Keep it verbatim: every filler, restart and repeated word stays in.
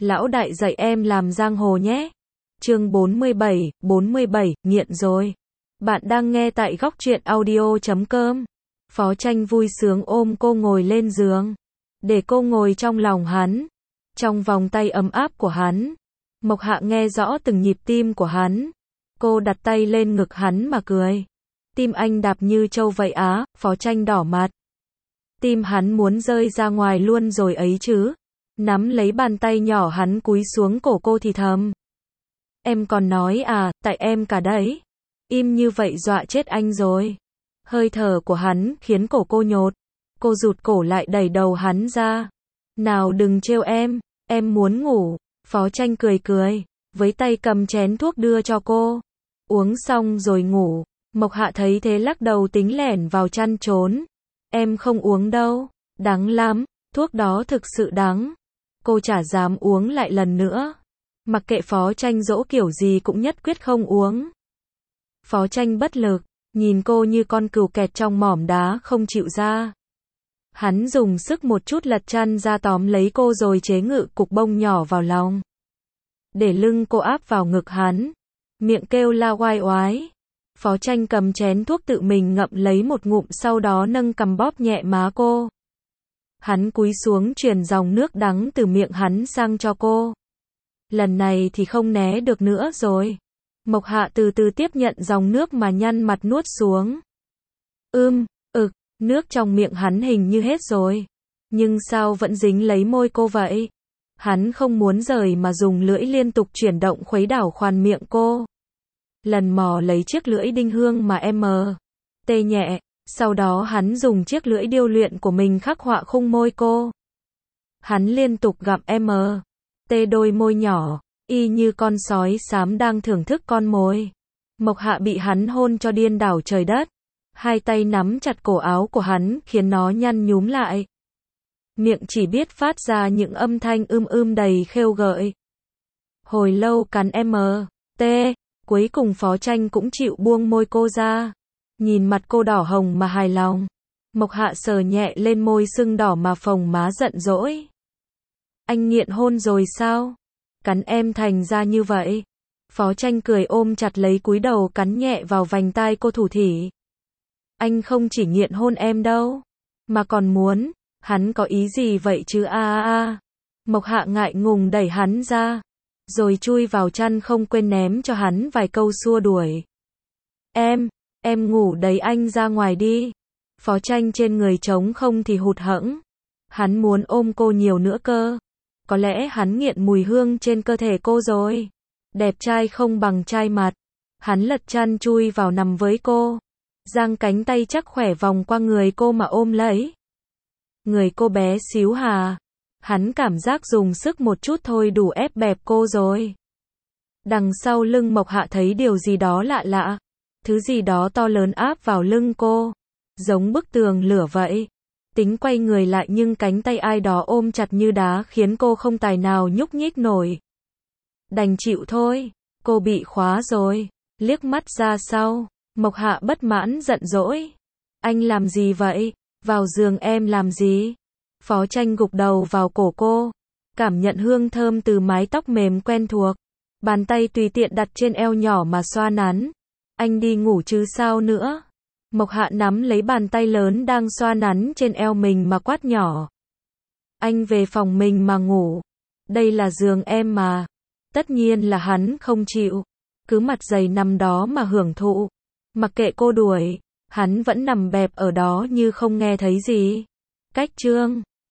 Lão đại dạy em làm giang hồ nhé. Chương bốn mươi bảy, bốn mươi bảy, nghiện rồi. Bạn đang nghe tại góc truyện audio chấm com. Phó Tranh vui sướng ôm cô ngồi lên giường, để cô ngồi trong lòng hắn, trong vòng tay ấm áp của hắn. Mộc Hạ nghe rõ từng nhịp tim của hắn. Cô đặt tay lên ngực hắn mà cười. Tim anh đạp như trâu vậy á. Phó Tranh đỏ mặt. Tim hắn muốn rơi ra ngoài luôn rồi ấy chứ. Nắm lấy bàn tay nhỏ hắn cúi xuống cổ cô thì thầm. Em còn nói à, tại em cả đấy. Im như vậy dọa chết anh rồi. Hơi thở của hắn khiến cổ cô nhột. Cô rụt cổ lại đẩy đầu hắn ra. Nào đừng trêu em, em muốn ngủ. Phó Tranh cười cười, với tay cầm chén thuốc đưa cho cô. Uống xong rồi ngủ. Mộc Hạ thấy thế lắc đầu tính lẻn vào chăn trốn. Em không uống đâu, đắng lắm, thuốc đó thực sự đắng. Cô chả dám uống lại lần nữa. Mặc kệ Phó Tranh dỗ kiểu gì cũng nhất quyết không uống. Phó Tranh bất lực, nhìn cô như con cừu kẹt trong mỏm đá không chịu ra. Hắn dùng sức một chút lật chăn ra tóm lấy cô rồi chế ngự cục bông nhỏ vào lòng. Để lưng cô áp vào ngực hắn. Miệng kêu la oai oái. Phó Tranh cầm chén thuốc tự mình ngậm lấy một ngụm, sau đó nâng cằm bóp nhẹ má cô. Hắn cúi xuống truyền dòng nước đắng từ miệng hắn sang cho cô. Lần này thì không né được nữa rồi. Mộc Hạ từ từ tiếp nhận dòng nước mà nhăn mặt nuốt xuống. Ưm, ực, nước trong miệng hắn hình như hết rồi. Nhưng sao vẫn dính lấy môi cô vậy? Hắn không muốn rời mà dùng lưỡi liên tục chuyển động khuấy đảo khoan miệng cô. Lần mò lấy chiếc lưỡi đinh hương mà em mờ. Tê nhẹ. Sau đó hắn dùng chiếc lưỡi điêu luyện của mình khắc họa khung môi cô. Hắn liên tục gặm em mờ. Tê đôi môi nhỏ, y như con sói xám đang thưởng thức con mồi. Mộc Hạ bị hắn hôn cho điên đảo trời đất. Hai tay nắm chặt cổ áo của hắn khiến nó nhăn nhúm lại. Miệng chỉ biết phát ra những âm thanh ưm ưm đầy khêu gợi. Hồi lâu cắn em mờ. Tê. Cuối cùng Phó Tranh cũng chịu buông môi cô ra. Nhìn mặt cô đỏ hồng mà hài lòng. Mộc Hạ sờ nhẹ lên môi sưng đỏ mà phồng má giận dỗi. Anh nghiện hôn rồi sao? Cắn em thành ra như vậy. Phó Tranh cười ôm chặt lấy cúi đầu cắn nhẹ vào vành tai cô thủ thỉ. Anh không chỉ nghiện hôn em đâu, mà còn muốn. Hắn có ý gì vậy chứ a a a. Mộc Hạ ngại ngùng đẩy hắn ra. Rồi chui vào chăn không quên ném cho hắn vài câu xua đuổi. Em, em ngủ đấy, anh ra ngoài đi. Phó Tranh trên người trống không thì hụt hẫng. Hắn muốn ôm cô nhiều nữa cơ. Có lẽ hắn nghiện mùi hương trên cơ thể cô rồi. Đẹp trai không bằng trai mặt. Hắn lật chăn chui vào nằm với cô. Giang cánh tay chắc khỏe vòng qua người cô mà ôm lấy. Người cô bé xíu hà. Hắn cảm giác dùng sức một chút thôi đủ ép bẹp cô rồi. Đằng sau lưng Mộc Hạ thấy điều gì đó lạ lạ. Thứ gì đó to lớn áp vào lưng cô. Giống bức tường lửa vậy. Tính quay người lại nhưng cánh tay ai đó ôm chặt như đá khiến cô không tài nào nhúc nhích nổi. Đành chịu thôi. Cô bị khóa rồi. Liếc mắt ra sau. Mộc Hạ bất mãn giận dỗi. Anh làm gì vậy? Vào giường em làm gì? Phó Tranh gục đầu vào cổ cô. Cảm nhận hương thơm từ mái tóc mềm quen thuộc. Bàn tay tùy tiện đặt trên eo nhỏ mà xoa nắn. Anh đi ngủ chứ sao nữa? Mộc Hạ nắm lấy bàn tay lớn đang xoa nắn trên eo mình mà quát nhỏ. Anh về phòng mình mà ngủ. Đây là giường em mà. Tất nhiên là hắn không chịu. Cứ mặt dày nằm đó mà hưởng thụ. Mặc kệ cô đuổi, hắn vẫn nằm bẹp ở đó như không nghe thấy gì. Cách chương